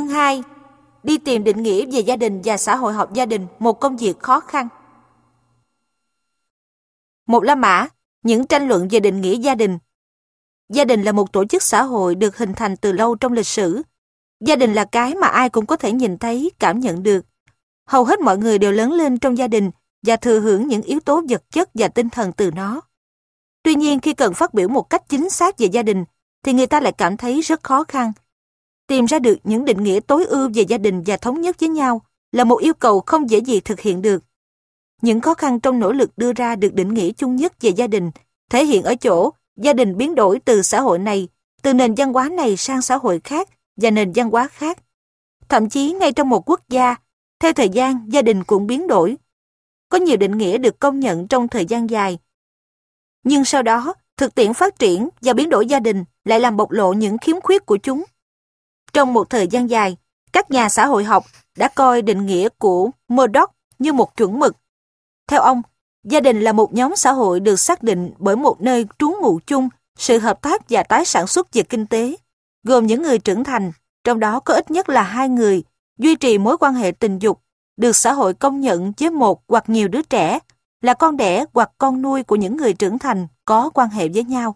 Chương 2. Đi tìm định nghĩa về gia đình và xã hội học gia đình, một công việc khó khăn. Một La Mã, những tranh luận về định nghĩa gia đình. Gia đình là một tổ chức xã hội được hình thành từ lâu trong lịch sử. Gia đình là cái mà ai cũng có thể nhìn thấy, cảm nhận được. Hầu hết mọi người đều lớn lên trong gia đình và thừa hưởng những yếu tố vật chất và tinh thần từ nó. Tuy nhiên, khi cần phát biểu một cách chính xác về gia đình, thì người ta lại cảm thấy rất khó khăn. Tìm ra được những định nghĩa tối ưu về gia đình và thống nhất với nhau là một yêu cầu không dễ gì thực hiện được. Những khó khăn trong nỗ lực đưa ra được định nghĩa chung nhất về gia đình thể hiện ở chỗ gia đình biến đổi từ xã hội này, từ nền văn hóa này sang xã hội khác và nền văn hóa khác. Thậm chí ngay trong một quốc gia, theo thời gian gia đình cũng biến đổi. Có nhiều định nghĩa được công nhận trong thời gian dài. Nhưng sau đó, thực tiễn phát triển và biến đổi gia đình lại làm bộc lộ những khiếm khuyết của chúng. Trong một thời gian dài, các nhà xã hội học đã coi định nghĩa của Murdoch như một chuẩn mực. Theo ông, gia đình là một nhóm xã hội được xác định bởi một nơi trú ngụ chung, sự hợp tác và tái sản xuất về kinh tế, gồm những người trưởng thành, trong đó có ít nhất là 2 người, duy trì mối quan hệ tình dục, được xã hội công nhận với một hoặc nhiều đứa trẻ, là con đẻ hoặc con nuôi của những người trưởng thành có quan hệ với nhau.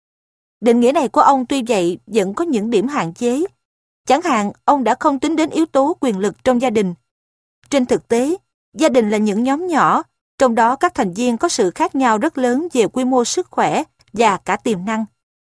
Định nghĩa này của ông tuy vậy vẫn có những điểm hạn chế. Chẳng hạn, ông đã không tính đến yếu tố quyền lực trong gia đình. Trên thực tế, gia đình là những nhóm nhỏ, trong đó các thành viên có sự khác nhau rất lớn về quy mô sức khỏe và cả tiềm năng.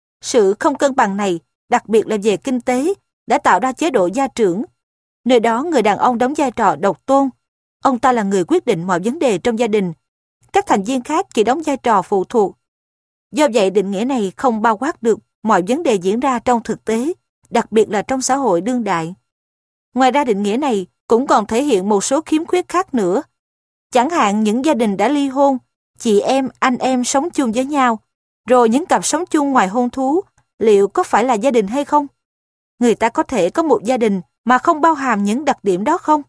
Sự không cân bằng này, đặc biệt là về kinh tế, đã tạo ra chế độ gia trưởng. Nơi đó người đàn ông đóng vai trò độc tôn. Ông ta là người quyết định mọi vấn đề trong gia đình. Các thành viên khác chỉ đóng vai trò phụ thuộc. Do vậy, định nghĩa này không bao quát được mọi vấn đề diễn ra trong thực tế, đặc biệt là trong xã hội đương đại. Ngoài ra, định nghĩa này cũng còn thể hiện một số khiếm khuyết khác nữa. Chẳng hạn những gia đình đã ly hôn, chị em, anh em sống chung với nhau, rồi những cặp sống chung ngoài hôn thú, liệu có phải là gia đình hay không? Người ta có thể có một gia đình mà không bao hàm những đặc điểm đó không?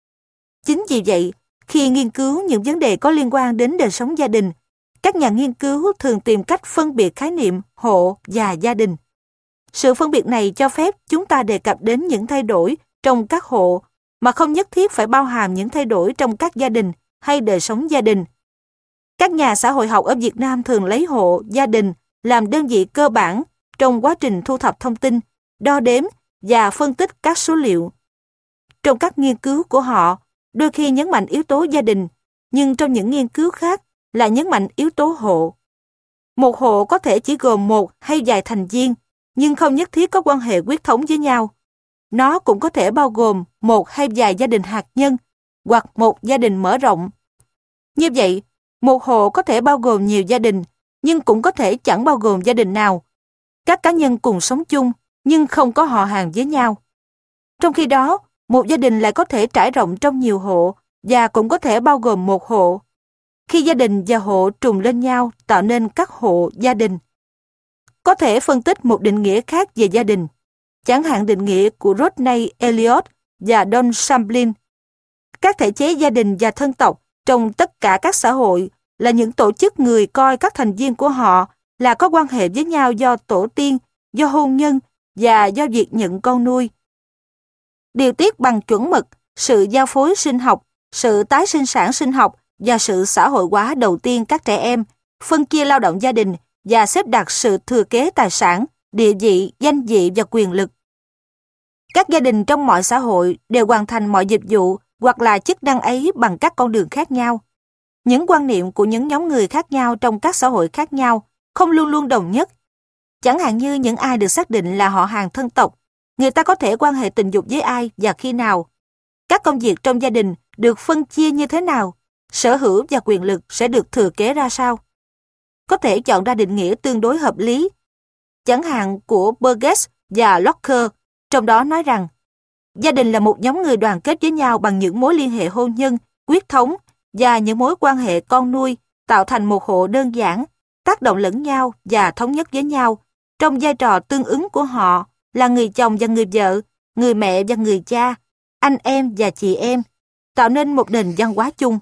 Chính vì vậy, khi nghiên cứu những vấn đề có liên quan đến đời sống gia đình, các nhà nghiên cứu thường tìm cách phân biệt khái niệm hộ và gia đình. Sự phân biệt này cho phép chúng ta đề cập đến những thay đổi trong các hộ mà không nhất thiết phải bao hàm những thay đổi trong các gia đình hay đời sống gia đình. Các nhà xã hội học ở Việt Nam thường lấy hộ, gia đình làm đơn vị cơ bản trong quá trình thu thập thông tin, đo đếm và phân tích các số liệu. Trong các nghiên cứu của họ, đôi khi nhấn mạnh yếu tố gia đình, nhưng trong những nghiên cứu khác là nhấn mạnh yếu tố hộ. Một hộ có thể chỉ gồm một hay vài thành viên, nhưng không nhất thiết có quan hệ huyết thống với nhau. Nó cũng có thể bao gồm một hay vài gia đình hạt nhân, hoặc một gia đình mở rộng. Như vậy, một hộ có thể bao gồm nhiều gia đình, nhưng cũng có thể chẳng bao gồm gia đình nào. Các cá nhân cùng sống chung, nhưng không có họ hàng với nhau. Trong khi đó, một gia đình lại có thể trải rộng trong nhiều hộ, và cũng có thể bao gồm một hộ. Khi gia đình và hộ trùng lên nhau tạo nên các hộ gia đình. Có thể phân tích một định nghĩa khác về gia đình, chẳng hạn định nghĩa của Rodney Elliot và Don Champlin. Các thể chế gia đình và thân tộc trong tất cả các xã hội là những tổ chức người coi các thành viên của họ là có quan hệ với nhau do tổ tiên, do hôn nhân và do việc nhận con nuôi. Điều tiết bằng chuẩn mực, sự giao phối sinh học, sự tái sinh sản sinh học và sự xã hội hóa đầu tiên các trẻ em, phân chia lao động gia đình và xếp đặt sự thừa kế tài sản, địa vị, danh vị và quyền lực. Các gia đình trong mọi xã hội đều hoàn thành mọi dịch vụ hoặc là chức năng ấy bằng các con đường khác nhau. Những quan niệm của những nhóm người khác nhau trong các xã hội khác nhau không luôn luôn đồng nhất. Chẳng hạn như những ai được xác định là họ hàng thân tộc, người ta có thể quan hệ tình dục với ai và khi nào. Các công việc trong gia đình được phân chia như thế nào, sở hữu và quyền lực sẽ được thừa kế ra sao. Có thể chọn ra định nghĩa tương đối hợp lý. Chẳng hạn của Burgess và Locker, trong đó nói rằng gia đình là một nhóm người đoàn kết với nhau bằng những mối liên hệ hôn nhân, huyết thống và những mối quan hệ con nuôi tạo thành một hộ đơn giản, tác động lẫn nhau và thống nhất với nhau trong vai trò tương ứng của họ là người chồng và người vợ, người mẹ và người cha, anh em và chị em, tạo nên một nền văn hóa chung.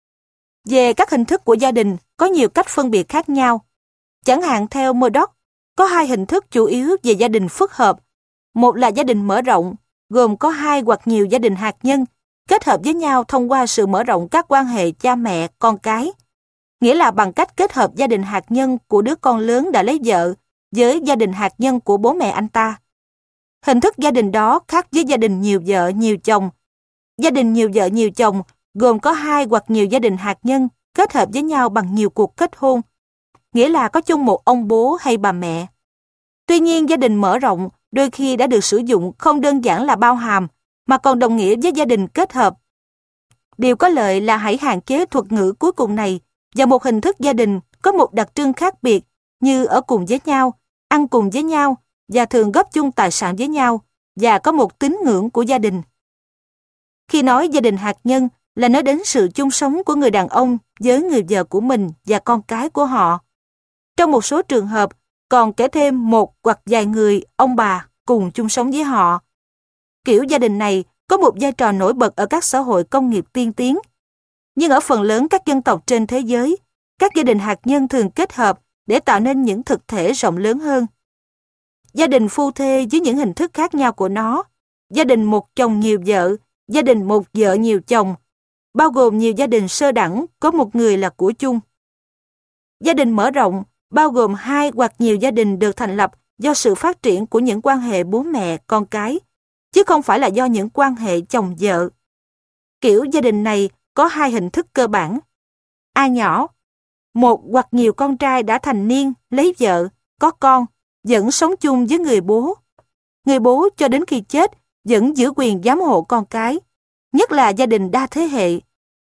Về các hình thức của gia đình, có nhiều cách phân biệt khác nhau. Chẳng hạn theo Murdoch, có 2 hình thức chủ yếu về gia đình phức hợp. Một là gia đình mở rộng, gồm có hai hoặc nhiều gia đình hạt nhân, kết hợp với nhau thông qua sự mở rộng các quan hệ cha mẹ, con cái. Nghĩa là bằng cách kết hợp gia đình hạt nhân của đứa con lớn đã lấy vợ với gia đình hạt nhân của bố mẹ anh ta. Hình thức gia đình đó khác với gia đình nhiều vợ, nhiều chồng. Gia đình nhiều vợ, nhiều chồng gồm có hai hoặc nhiều gia đình hạt nhân kết hợp với nhau bằng nhiều cuộc kết hôn, nghĩa là có chung một ông bố hay bà mẹ. Tuy nhiên, gia đình mở rộng đôi khi đã được sử dụng không đơn giản là bao hàm, mà còn đồng nghĩa với gia đình kết hợp. Điều có lợi là hãy hạn chế thuật ngữ cuối cùng này và một hình thức gia đình có một đặc trưng khác biệt như ở cùng với nhau, ăn cùng với nhau và thường góp chung tài sản với nhau và có một tín ngưỡng của gia đình. Khi nói gia đình hạt nhân là nói đến sự chung sống của người đàn ông với người vợ của mình và con cái của họ. Trong một số trường hợp, còn kể thêm một hoặc vài người, ông bà cùng chung sống với họ. Kiểu gia đình này có một vai trò nổi bật ở các xã hội công nghiệp tiên tiến. Nhưng ở phần lớn các dân tộc trên thế giới, các gia đình hạt nhân thường kết hợp để tạo nên những thực thể rộng lớn hơn. Gia đình phu thê với những hình thức khác nhau của nó, gia đình một chồng nhiều vợ, gia đình một vợ nhiều chồng, bao gồm nhiều gia đình sơ đẳng có một người là của chung. Gia đình mở rộng bao gồm hai hoặc nhiều gia đình được thành lập do sự phát triển của những quan hệ bố mẹ, con cái, chứ không phải là do những quan hệ chồng vợ. Kiểu gia đình này có hai hình thức cơ bản. A nhỏ, một hoặc nhiều con trai đã thành niên, lấy vợ, có con, vẫn sống chung với người bố. Người bố cho đến khi chết vẫn giữ quyền giám hộ con cái, nhất là gia đình đa thế hệ.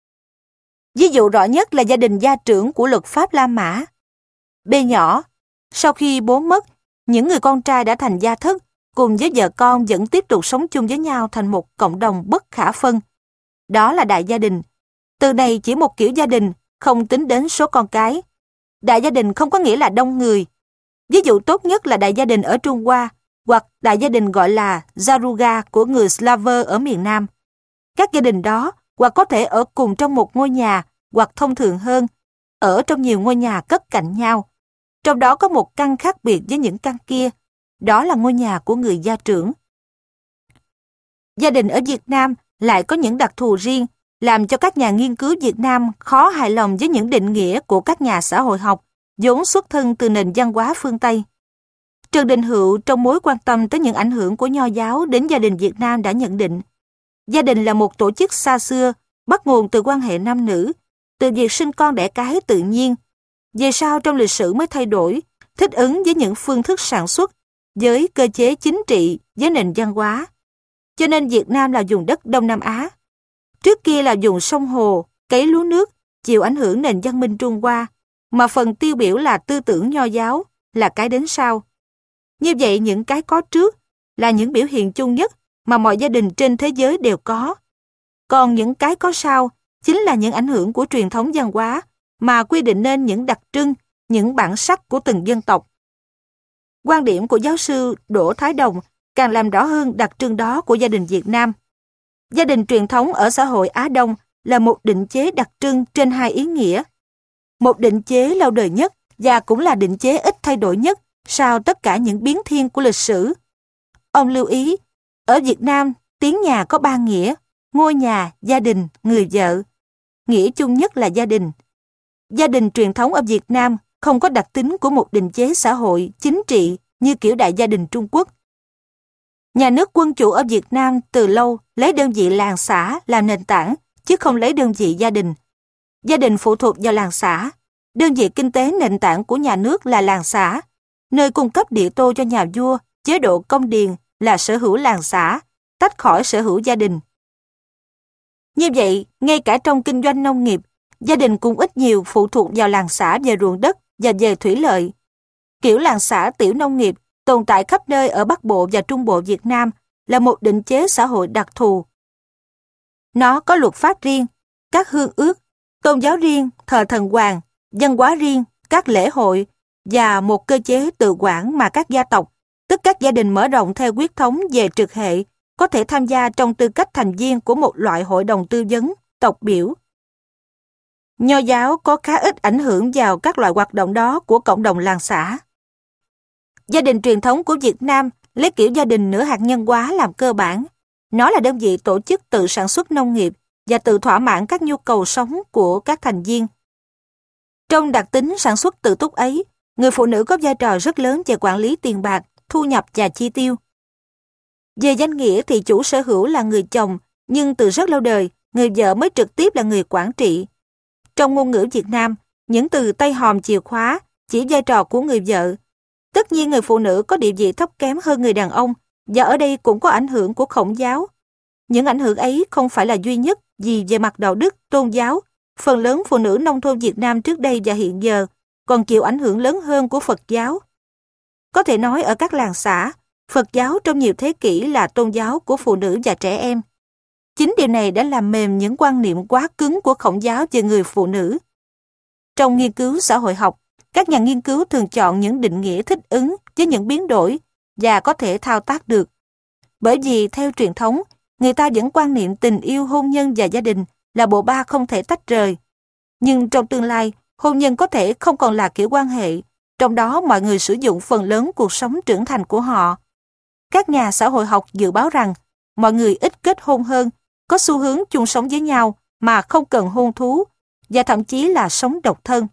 Ví dụ rõ nhất là gia đình gia trưởng của luật pháp La Mã. B nhỏ, sau khi bố mất, những người con trai đã thành gia thất cùng với vợ con vẫn tiếp tục sống chung với nhau thành một cộng đồng bất khả phân. Đó là đại gia đình. Từ này chỉ một kiểu gia đình, không tính đến số con cái. Đại gia đình không có nghĩa là đông người. Ví dụ tốt nhất là đại gia đình ở Trung Hoa hoặc đại gia đình gọi là Zaruga của người Slaver ở miền Nam. Các gia đình đó hoặc có thể ở cùng trong một ngôi nhà hoặc thông thường hơn, ở trong nhiều ngôi nhà cất cạnh nhau. Trong đó có một căn khác biệt với những căn kia, đó là ngôi nhà của người gia trưởng. Gia đình ở Việt Nam lại có những đặc thù riêng, làm cho các nhà nghiên cứu Việt Nam khó hài lòng với những định nghĩa của các nhà xã hội học, vốn xuất thân từ nền văn hóa phương Tây. Trần Đình Hữu trong mối quan tâm tới những ảnh hưởng của Nho giáo đến gia đình Việt Nam đã nhận định, gia đình là một tổ chức xa xưa, bắt nguồn từ quan hệ nam nữ, từ việc sinh con đẻ cái tự nhiên. Về sau trong lịch sử mới thay đổi, thích ứng với những phương thức sản xuất, với cơ chế chính trị, với nền văn hóa. Cho nên Việt Nam là vùng đất Đông Nam Á. Trước kia là vùng sông hồ, cấy lúa nước, chịu ảnh hưởng nền văn minh Trung Hoa, mà phần tiêu biểu là tư tưởng Nho giáo, là cái đến sau. Như vậy những cái có trước là những biểu hiện chung nhất mà mọi gia đình trên thế giới đều có. Còn những cái có sau chính là những ảnh hưởng của truyền thống văn hóa mà quy định nên những đặc trưng, những bản sắc của từng dân tộc. Quan điểm của giáo sư Đỗ Thái Đồng càng làm rõ hơn đặc trưng đó của gia đình Việt Nam. Gia đình truyền thống ở xã hội Á Đông là một định chế đặc trưng trên hai ý nghĩa. Một định chế lâu đời nhất và cũng là định chế ít thay đổi nhất sau tất cả những biến thiên của lịch sử. Ông lưu ý, ở Việt Nam, tiếng nhà có ba nghĩa: ngôi nhà, gia đình, người vợ. Nghĩa chung nhất là gia đình. Gia đình truyền thống ở Việt Nam không có đặc tính của một định chế xã hội, chính trị như kiểu đại gia đình Trung Quốc. Nhà nước quân chủ ở Việt Nam từ lâu lấy đơn vị làng xã làm nền tảng, chứ không lấy đơn vị gia đình. Gia đình phụ thuộc vào làng xã. Đơn vị kinh tế nền tảng của nhà nước là làng xã. Nơi cung cấp địa tô cho nhà vua, chế độ công điền là sở hữu làng xã, tách khỏi sở hữu gia đình. Như vậy, ngay cả trong kinh doanh nông nghiệp, gia đình cũng ít nhiều phụ thuộc vào làng xã về ruộng đất và về thủy lợi. Kiểu làng xã tiểu nông nghiệp tồn tại khắp nơi ở Bắc Bộ và Trung Bộ Việt Nam là một định chế xã hội đặc thù. Nó có luật pháp riêng, các hương ước, tôn giáo riêng, thờ thần hoàng, văn hóa riêng, các lễ hội và một cơ chế tự quản mà các gia tộc, tức các gia đình mở rộng theo huyết thống về trực hệ, có thể tham gia trong tư cách thành viên của một loại hội đồng tư vấn, tộc biểu. Nho giáo có khá ít ảnh hưởng vào các loại hoạt động đó của cộng đồng làng xã. Gia đình truyền thống của Việt Nam lấy kiểu gia đình nửa hạt nhân hóa làm cơ bản. Nó là đơn vị tổ chức tự sản xuất nông nghiệp và tự thỏa mãn các nhu cầu sống của các thành viên. Trong đặc tính sản xuất tự túc ấy, người phụ nữ có vai trò rất lớn về quản lý tiền bạc, thu nhập và chi tiêu. Về danh nghĩa thì chủ sở hữu là người chồng, nhưng từ rất lâu đời, người vợ mới trực tiếp là người quản trị. Trong ngôn ngữ Việt Nam, những từ tay hòm chìa khóa chỉ vai trò của người vợ. Tất nhiên người phụ nữ có địa vị thấp kém hơn người đàn ông, và ở đây cũng có ảnh hưởng của Khổng giáo. Những ảnh hưởng ấy không phải là duy nhất, vì về mặt đạo đức, tôn giáo, phần lớn phụ nữ nông thôn Việt Nam trước đây và hiện giờ còn chịu ảnh hưởng lớn hơn của Phật giáo. Có thể nói ở các làng xã, Phật giáo trong nhiều thế kỷ là tôn giáo của phụ nữ và trẻ em. Chính điều này đã làm mềm những quan niệm quá cứng của Khổng giáo về người phụ nữ. Trong nghiên cứu xã hội học, các nhà nghiên cứu thường chọn những định nghĩa thích ứng với những biến đổi và có thể thao tác được. Bởi vì theo truyền thống, người ta vẫn quan niệm tình yêu, hôn nhân và gia đình là bộ ba không thể tách rời. Nhưng trong tương lai, hôn nhân có thể không còn là kiểu quan hệ, trong đó mọi người sử dụng phần lớn cuộc sống trưởng thành của họ. Các nhà xã hội học dự báo rằng mọi người ít kết hôn hơn, có xu hướng chung sống với nhau mà không cần hôn thú, và thậm chí là sống độc thân.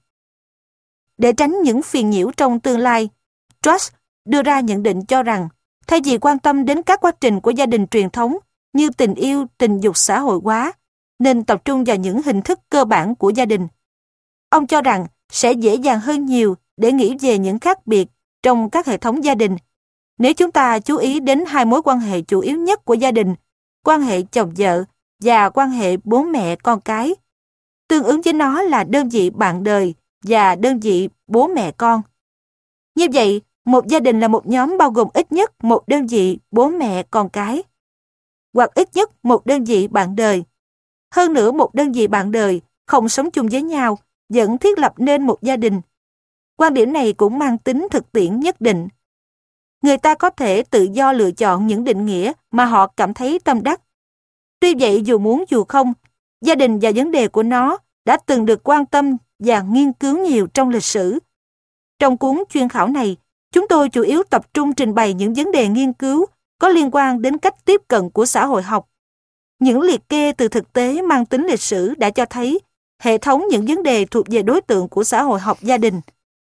Để tránh những phiền nhiễu trong tương lai, Truss đưa ra nhận định cho rằng thay vì quan tâm đến các quá trình của gia đình truyền thống như tình yêu, tình dục xã hội hóa, nên tập trung vào những hình thức cơ bản của gia đình. Ông cho rằng sẽ dễ dàng hơn nhiều để nghĩ về những khác biệt trong các hệ thống gia đình nếu chúng ta chú ý đến hai mối quan hệ chủ yếu nhất của gia đình, quan hệ chồng vợ và quan hệ bố mẹ con cái. Tương ứng với nó là đơn vị bạn đời và đơn vị bố mẹ con. Như vậy, một gia đình là một nhóm bao gồm ít nhất một đơn vị bố mẹ con cái, hoặc ít nhất một đơn vị bạn đời. Hơn nữa, một đơn vị bạn đời không sống chung với nhau vẫn thiết lập nên một gia đình. Quan điểm này cũng mang tính thực tiễn nhất định. Người ta có thể tự do lựa chọn những định nghĩa mà họ cảm thấy tâm đắc. Tuy vậy, dù muốn dù không, gia đình và vấn đề của nó đã từng được quan tâm và nghiên cứu nhiều trong lịch sử. Trong cuốn chuyên khảo này, chúng tôi chủ yếu tập trung trình bày những vấn đề nghiên cứu có liên quan đến cách tiếp cận của xã hội học. Những liệt kê từ thực tế mang tính lịch sử đã cho thấy hệ thống những vấn đề thuộc về đối tượng của xã hội học gia đình.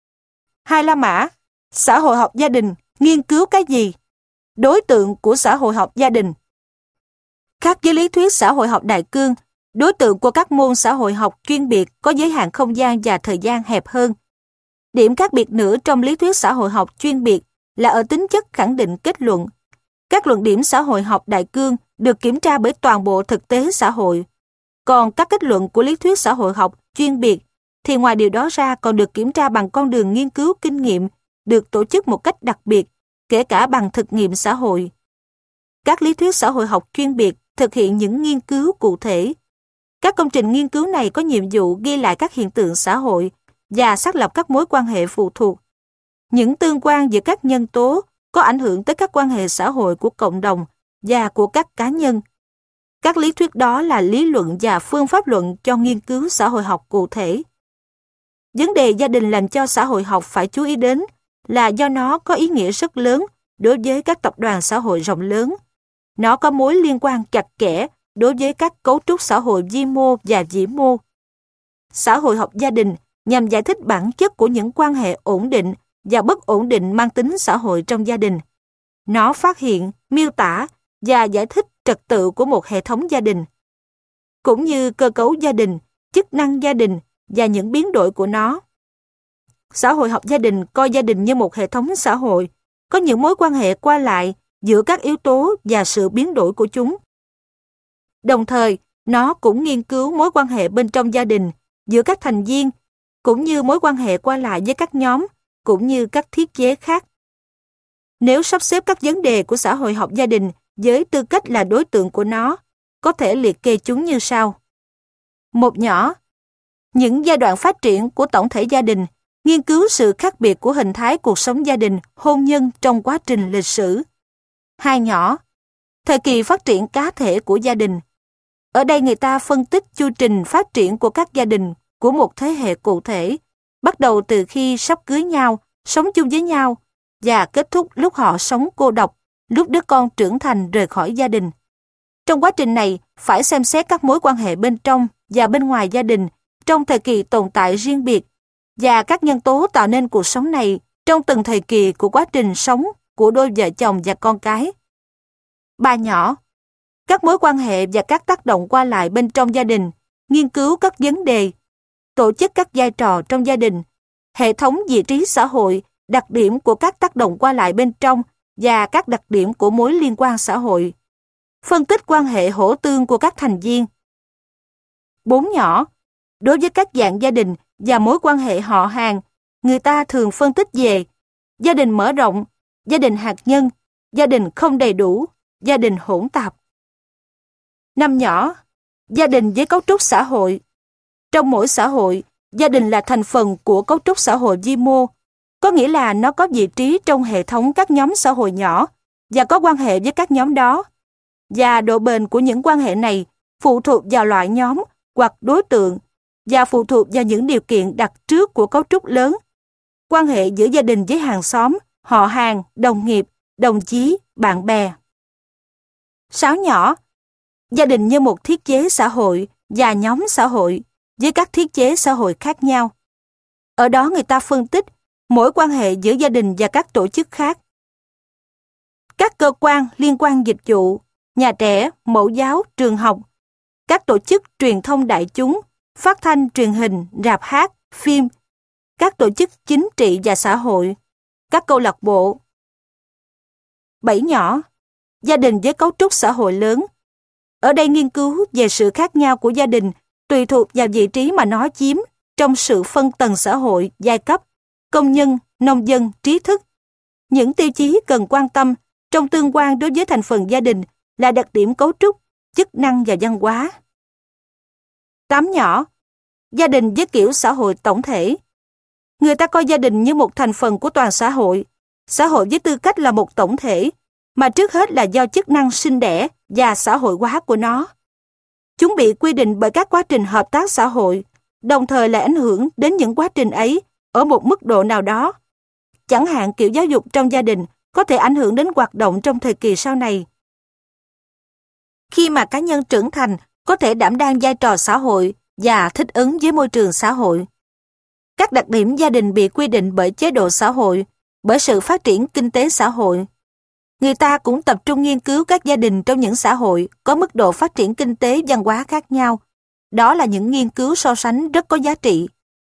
2 La Mã, xã hội học gia đình, nghiên cứu cái gì? Đối tượng của xã hội học gia đình. Khác với lý thuyết xã hội học đại cương, đối tượng của các môn xã hội học chuyên biệt có giới hạn không gian và thời gian hẹp hơn. Điểm khác biệt nữa trong lý thuyết xã hội học chuyên biệt là ở tính chất khẳng định kết luận. Các luận điểm xã hội học đại cương được kiểm tra bởi toàn bộ thực tế xã hội. Còn các kết luận của lý thuyết xã hội học chuyên biệt thì ngoài điều đó ra còn được kiểm tra bằng con đường nghiên cứu kinh nghiệm được tổ chức một cách đặc biệt, kể cả bằng thực nghiệm xã hội. Các lý thuyết xã hội học chuyên biệt thực hiện những nghiên cứu cụ thể. Các công trình nghiên cứu này có nhiệm vụ ghi lại các hiện tượng xã hội và xác lập các mối quan hệ phụ thuộc. Những tương quan giữa các nhân tố có ảnh hưởng tới các quan hệ xã hội của cộng đồng và của các cá nhân. Các lý thuyết đó là lý luận và phương pháp luận cho nghiên cứu xã hội học cụ thể. Vấn đề gia đình làm cho xã hội học phải chú ý đến là do nó có ý nghĩa rất lớn đối với các tập đoàn xã hội rộng lớn. Nó có mối liên quan chặt chẽ đối với các cấu trúc xã hội vi mô và vĩ mô. Xã hội học gia đình nhằm giải thích bản chất của những quan hệ ổn định và bất ổn định mang tính xã hội trong gia đình. Nó phát hiện, miêu tả và giải thích trật tự của một hệ thống gia đình, cũng như cơ cấu gia đình, chức năng gia đình và những biến đổi của nó. Xã hội học gia đình coi gia đình như một hệ thống xã hội, có những mối quan hệ qua lại giữa các yếu tố và sự biến đổi của chúng. Đồng thời, nó cũng nghiên cứu mối quan hệ bên trong gia đình giữa các thành viên, cũng như mối quan hệ qua lại với các nhóm, cũng như các thiết chế khác. Nếu sắp xếp các vấn đề của xã hội học gia đình với tư cách là đối tượng của nó, có thể liệt kê chúng như sau. Một nhỏ, những giai đoạn phát triển của tổng thể gia đình, nghiên cứu sự khác biệt của hình thái cuộc sống gia đình, hôn nhân trong quá trình lịch sử. 2 nhỏ, thời kỳ phát triển cá thể của gia đình. Ở đây người ta phân tích chu trình phát triển của các gia đình của một thế hệ cụ thể, bắt đầu từ khi sắp cưới nhau, sống chung với nhau, và kết thúc lúc họ sống cô độc, lúc đứa con trưởng thành rời khỏi gia đình. Trong quá trình này, phải xem xét các mối quan hệ bên trong và bên ngoài gia đình trong thời kỳ tồn tại riêng biệt và các nhân tố tạo nên cuộc sống này trong từng thời kỳ của quá trình sống của đôi vợ chồng và con cái. 3 nhỏ, các mối quan hệ và các tác động qua lại bên trong gia đình, nghiên cứu các vấn đề, tổ chức các vai trò trong gia đình, hệ thống vị trí xã hội, đặc điểm của các tác động qua lại bên trong và các đặc điểm của mối liên quan xã hội. Phân tích quan hệ hỗ tương của các thành viên. 4 nhỏ, đối với các dạng gia đình và mối quan hệ họ hàng, người ta thường phân tích về gia đình mở rộng, gia đình hạt nhân, gia đình không đầy đủ, gia đình hỗn tạp. 5 nhỏ, gia đình với cấu trúc xã hội. Trong mỗi xã hội, gia đình là thành phần của cấu trúc xã hội vi mô, có nghĩa là nó có vị trí trong hệ thống các nhóm xã hội nhỏ và có quan hệ với các nhóm đó. Và độ bền của những quan hệ này phụ thuộc vào loại nhóm hoặc đối tượng và phụ thuộc vào những điều kiện đặt trước của cấu trúc lớn. Quan hệ giữa gia đình với hàng xóm, họ hàng, đồng nghiệp, đồng chí, bạn bè. 6 nhỏ, gia đình như một thiết chế xã hội và nhóm xã hội với các thiết chế xã hội khác nhau. Ở đó người ta phân tích mỗi quan hệ giữa gia đình và các tổ chức khác. Các cơ quan liên quan dịch vụ, nhà trẻ, mẫu giáo, trường học, các tổ chức truyền thông đại chúng, phát thanh, truyền hình, rạp hát, phim, các tổ chức chính trị và xã hội, các câu lạc bộ. 7 nhỏ, gia đình với cấu trúc xã hội lớn. Ở đây nghiên cứu về sự khác nhau của gia đình tùy thuộc vào vị trí mà nó chiếm trong sự phân tầng xã hội, giai cấp, công nhân, nông dân, trí thức. Những tiêu chí cần quan tâm trong tương quan đối với thành phần gia đình là đặc điểm cấu trúc, chức năng và văn hóa. 8 nhỏ, gia đình với kiểu xã hội tổng thể. Người ta coi gia đình như một thành phần của toàn xã hội với tư cách là một tổng thể, mà trước hết là do chức năng sinh đẻ và xã hội hóa của nó. Chúng bị quy định bởi các quá trình hợp tác xã hội, đồng thời lại ảnh hưởng đến những quá trình ấy ở một mức độ nào đó. Chẳng hạn kiểu giáo dục trong gia đình có thể ảnh hưởng đến hoạt động trong thời kỳ sau này. Khi mà cá nhân trưởng thành có thể đảm đang vai trò xã hội và thích ứng với môi trường xã hội. Các đặc điểm gia đình bị quy định bởi chế độ xã hội, bởi sự phát triển kinh tế xã hội. Người ta cũng tập trung nghiên cứu các gia đình trong những xã hội có mức độ phát triển kinh tế văn hóa khác nhau. Đó là những nghiên cứu so sánh rất có giá trị.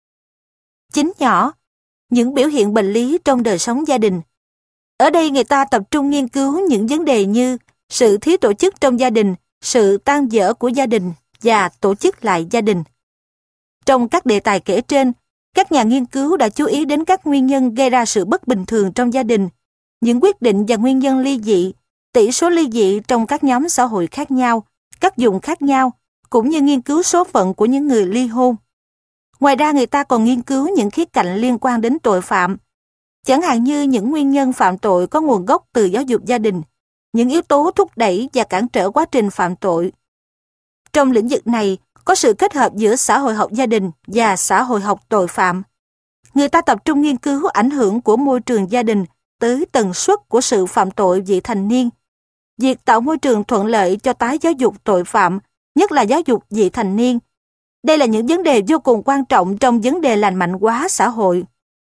9 nhỏ, những biểu hiện bệnh lý trong đời sống gia đình. Ở đây người ta tập trung nghiên cứu những vấn đề như sự thiếu tổ chức trong gia đình, sự tan vỡ của gia đình và tổ chức lại gia đình. Trong các đề tài kể trên, các nhà nghiên cứu đã chú ý đến các nguyên nhân gây ra sự bất bình thường trong gia đình, những quyết định và nguyên nhân ly dị, tỷ số ly dị trong các nhóm xã hội khác nhau, các vùng khác nhau, cũng như nghiên cứu số phận của những người ly hôn. Ngoài ra người ta còn nghiên cứu những khía cạnh liên quan đến tội phạm, chẳng hạn như những nguyên nhân phạm tội có nguồn gốc từ giáo dục gia đình, những yếu tố thúc đẩy và cản trở quá trình phạm tội. Trong lĩnh vực này, có sự kết hợp giữa xã hội học gia đình và xã hội học tội phạm. Người ta tập trung nghiên cứu ảnh hưởng của môi trường gia đình tới tần suất của sự phạm tội vị thành niên. Việc tạo môi trường thuận lợi cho tái giáo dục tội phạm, nhất là giáo dục vị thành niên. Đây là những vấn đề vô cùng quan trọng trong vấn đề lành mạnh hóa xã hội.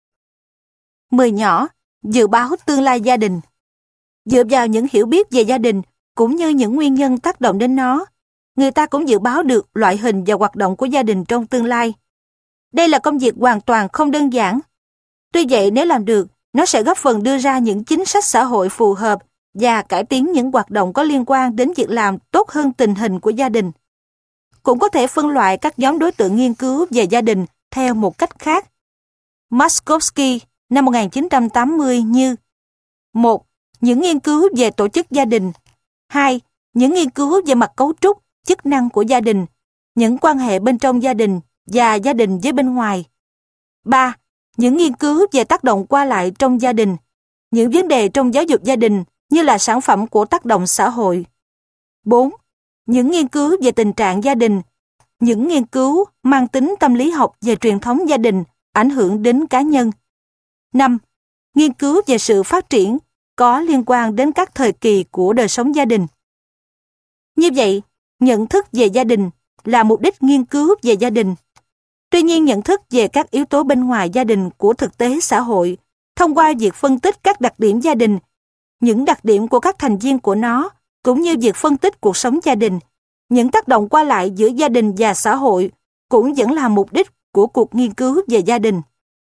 10 nhỏ, dự báo tương lai gia đình. Dựa vào những hiểu biết về gia đình, cũng như những nguyên nhân tác động đến nó, người ta cũng dự báo được loại hình và hoạt động của gia đình trong tương lai. Đây là công việc hoàn toàn không đơn giản. Tuy vậy, nếu làm được, nó sẽ góp phần đưa ra những chính sách xã hội phù hợp và cải tiến những hoạt động có liên quan đến việc làm tốt hơn tình hình của gia đình. Cũng có thể phân loại các nhóm đối tượng nghiên cứu về gia đình theo một cách khác. Maskowski năm 1980 như: 1. Những nghiên cứu về tổ chức gia đình. 2. Những nghiên cứu về mặt cấu trúc, chức năng của gia đình, những quan hệ bên trong gia đình và gia đình với bên ngoài. 3. Những nghiên cứu về tác động qua lại trong gia đình, những vấn đề trong giáo dục gia đình như là sản phẩm của tác động xã hội. 4. Những nghiên cứu về tình trạng gia đình, những nghiên cứu mang tính tâm lý học về truyền thống gia đình ảnh hưởng đến cá nhân. 5. Nghiên cứu về sự phát triển có liên quan đến các thời kỳ của đời sống gia đình. Như vậy, nhận thức về gia đình là mục đích nghiên cứu về gia đình. Tuy nhiên, nhận thức về các yếu tố bên ngoài gia đình của thực tế xã hội, thông qua việc phân tích các đặc điểm gia đình, những đặc điểm của các thành viên của nó, cũng như việc phân tích cuộc sống gia đình, những tác động qua lại giữa gia đình và xã hội, cũng vẫn là mục đích của cuộc nghiên cứu về gia đình.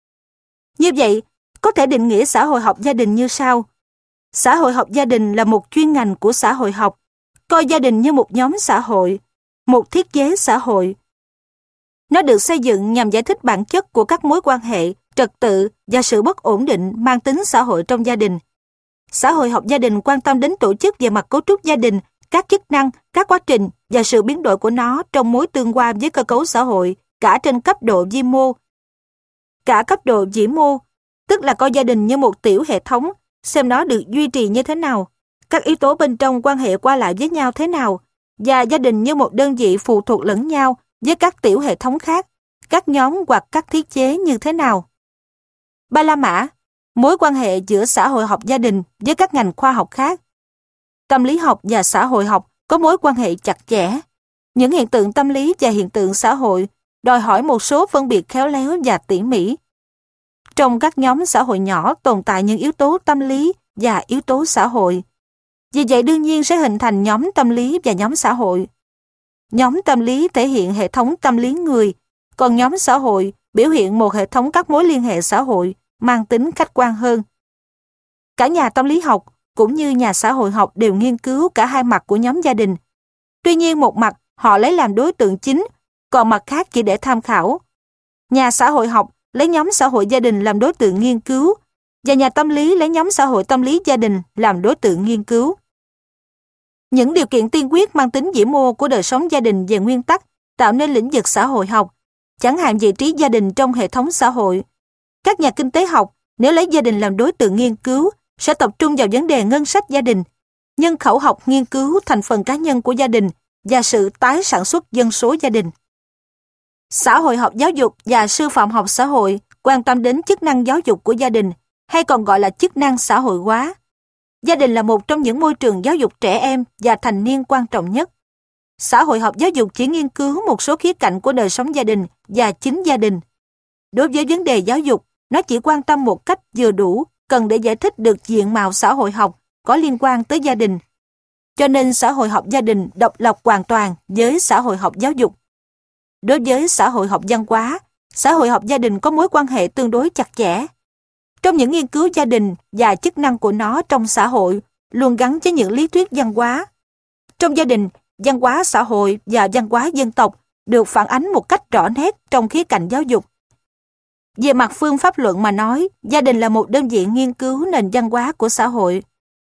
Như vậy, có thể định nghĩa xã hội học gia đình như sau. Xã hội học gia đình là một chuyên ngành của xã hội học, coi gia đình như một nhóm xã hội, một thiết chế xã hội. Nó được xây dựng nhằm giải thích bản chất của các mối quan hệ, trật tự và sự bất ổn định mang tính xã hội trong gia đình. Xã hội học gia đình quan tâm đến tổ chức về mặt cấu trúc gia đình, các chức năng, các quá trình và sự biến đổi của nó trong mối tương quan với cơ cấu xã hội, cả trên cấp độ vi mô, cả cấp độ vĩ mô, tức là coi gia đình như một tiểu hệ thống, xem nó được duy trì như thế nào, các yếu tố bên trong quan hệ qua lại với nhau thế nào, và gia đình như một đơn vị phụ thuộc lẫn nhau với các tiểu hệ thống khác, các nhóm hoặc các thiết chế như thế nào. Ba la mã, mối quan hệ giữa xã hội học gia đình với các ngành khoa học khác. Tâm lý học và xã hội học có mối quan hệ chặt chẽ. Những hiện tượng tâm lý và hiện tượng xã hội đòi hỏi một số phân biệt khéo léo và tỉ mỉ. Trong các nhóm xã hội nhỏ tồn tại những yếu tố tâm lý và yếu tố xã hội. Vì vậy đương nhiên sẽ hình thành nhóm tâm lý và nhóm xã hội. Nhóm tâm lý thể hiện hệ thống tâm lý người, còn nhóm xã hội biểu hiện một hệ thống các mối liên hệ xã hội mang tính khách quan hơn. Cả nhà tâm lý học cũng như nhà xã hội học đều nghiên cứu cả hai mặt của nhóm gia đình. Tuy nhiên một mặt họ lấy làm đối tượng chính, còn mặt khác chỉ để tham khảo. Nhà xã hội học lấy nhóm xã hội gia đình làm đối tượng nghiên cứu, và nhà tâm lý lấy nhóm xã hội tâm lý gia đình làm đối tượng nghiên cứu. Những điều kiện tiên quyết mang tính vĩ mô của đời sống gia đình về nguyên tắc tạo nên lĩnh vực xã hội học, chẳng hạn vị trí gia đình trong hệ thống xã hội. Các nhà kinh tế học, nếu lấy gia đình làm đối tượng nghiên cứu, sẽ tập trung vào vấn đề ngân sách gia đình. Nhân khẩu học nghiên cứu thành phần cá nhân của gia đình và sự tái sản xuất dân số gia đình. Xã hội học giáo dục và sư phạm học xã hội quan tâm đến chức năng giáo dục của gia đình, hay còn gọi là chức năng xã hội hóa. Gia đình là một trong những môi trường giáo dục trẻ em và thành niên quan trọng nhất. Xã hội học giáo dục chỉ nghiên cứu một số khía cạnh của đời sống gia đình và chính gia đình. Đối với vấn đề giáo dục, nó chỉ quan tâm một cách vừa đủ, cần để giải thích được diện mạo xã hội học có liên quan tới gia đình. Cho nên xã hội học gia đình độc lập hoàn toàn với xã hội học giáo dục. Đối với xã hội học văn hóa, xã hội học gia đình có mối quan hệ tương đối chặt chẽ. Trong những nghiên cứu gia đình và chức năng của nó trong xã hội luôn gắn với những lý thuyết văn hóa. Trong gia đình, văn hóa xã hội và văn hóa dân tộc được phản ánh một cách rõ nét trong khía cạnh giáo dục. Về mặt phương pháp luận mà nói, gia đình là một đơn vị nghiên cứu nền văn hóa của xã hội.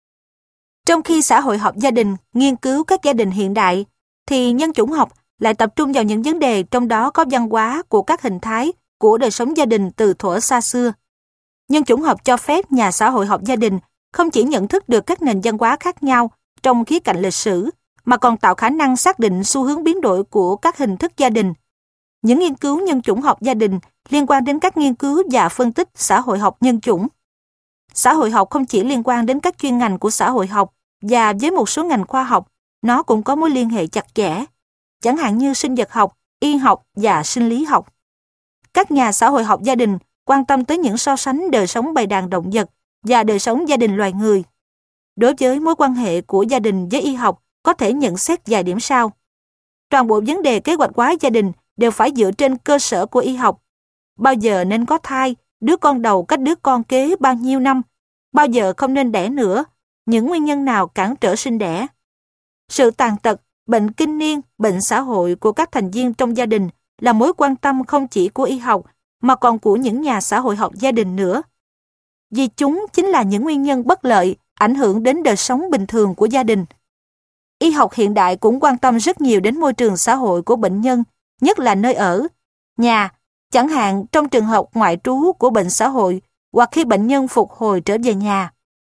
Trong khi xã hội học gia đình nghiên cứu các gia đình hiện đại, thì nhân chủng học lại tập trung vào những vấn đề trong đó có văn hóa của các hình thái của đời sống gia đình từ thuở xa xưa. Nhân chủng học cho phép nhà xã hội học gia đình không chỉ nhận thức được các nền văn hóa khác nhau trong khía cạnh lịch sử, mà còn tạo khả năng xác định xu hướng biến đổi của các hình thức gia đình. Những nghiên cứu nhân chủng học gia đình liên quan đến các nghiên cứu và phân tích xã hội học nhân chủng. Xã hội học không chỉ liên quan đến các chuyên ngành của xã hội học và với một số ngành khoa học, nó cũng có mối liên hệ chặt chẽ, chẳng hạn như sinh vật học, y học và sinh lý học. Các nhà xã hội học gia đình quan tâm tới những so sánh đời sống bầy đàn động vật và đời sống gia đình loài người. Đối với mối quan hệ của gia đình với y học, có thể nhận xét vài điểm sau. Toàn bộ vấn đề kế hoạch hóa gia đình đều phải dựa trên cơ sở của y học. Bao giờ nên có thai, đứa con đầu cách đứa con kế bao nhiêu năm, bao giờ không nên đẻ nữa, những nguyên nhân nào cản trở sinh đẻ. Sự tàn tật, bệnh kinh niên, bệnh xã hội của các thành viên trong gia đình là mối quan tâm không chỉ của y học mà còn của những nhà xã hội học gia đình nữa. Vì chúng chính là những nguyên nhân bất lợi ảnh hưởng đến đời sống bình thường của gia đình. Y học hiện đại cũng quan tâm rất nhiều đến môi trường xã hội của bệnh nhân, nhất là nơi ở, nhà, chẳng hạn trong trường hợp ngoại trú của bệnh xã hội hoặc khi bệnh nhân phục hồi trở về nhà.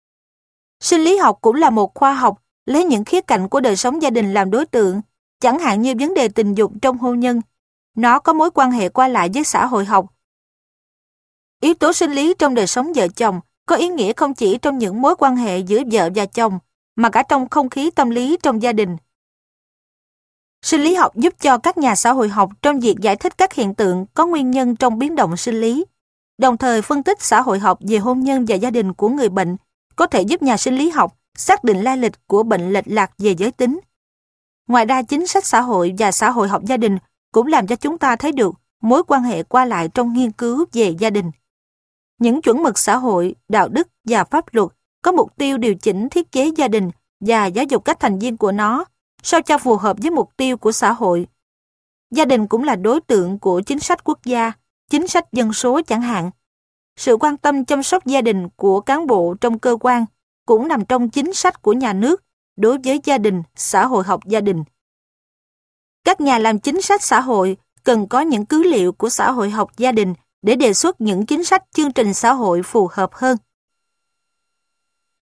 Sinh lý học cũng là một khoa học lấy những khía cạnh của đời sống gia đình làm đối tượng, chẳng hạn như vấn đề tình dục trong hôn nhân. Nó có mối quan hệ qua lại với xã hội học. Yếu tố sinh lý trong đời sống vợ chồng có ý nghĩa không chỉ trong những mối quan hệ giữa vợ và chồng, mà cả trong không khí tâm lý trong gia đình. Sinh lý học giúp cho các nhà xã hội học trong việc giải thích các hiện tượng có nguyên nhân trong biến động sinh lý. Đồng thời phân tích xã hội học về hôn nhân và gia đình của người bệnh có thể giúp nhà sinh lý học xác định lai lịch của bệnh lệch lạc về giới tính. Ngoài ra, chính sách xã hội và xã hội học gia đình cũng làm cho chúng ta thấy được mối quan hệ qua lại trong nghiên cứu về gia đình. Những chuẩn mực xã hội, đạo đức và pháp luật có mục tiêu điều chỉnh thiết kế gia đình và giáo dục các thành viên của nó sao cho phù hợp với mục tiêu của xã hội. Gia đình cũng là đối tượng của chính sách quốc gia, chính sách dân số chẳng hạn. Sự quan tâm chăm sóc gia đình của cán bộ trong cơ quan cũng nằm trong chính sách của nhà nước đối với gia đình, xã hội học gia đình. Các nhà làm chính sách xã hội cần có những cứ liệu của xã hội học gia đình để đề xuất những chính sách chương trình xã hội phù hợp hơn.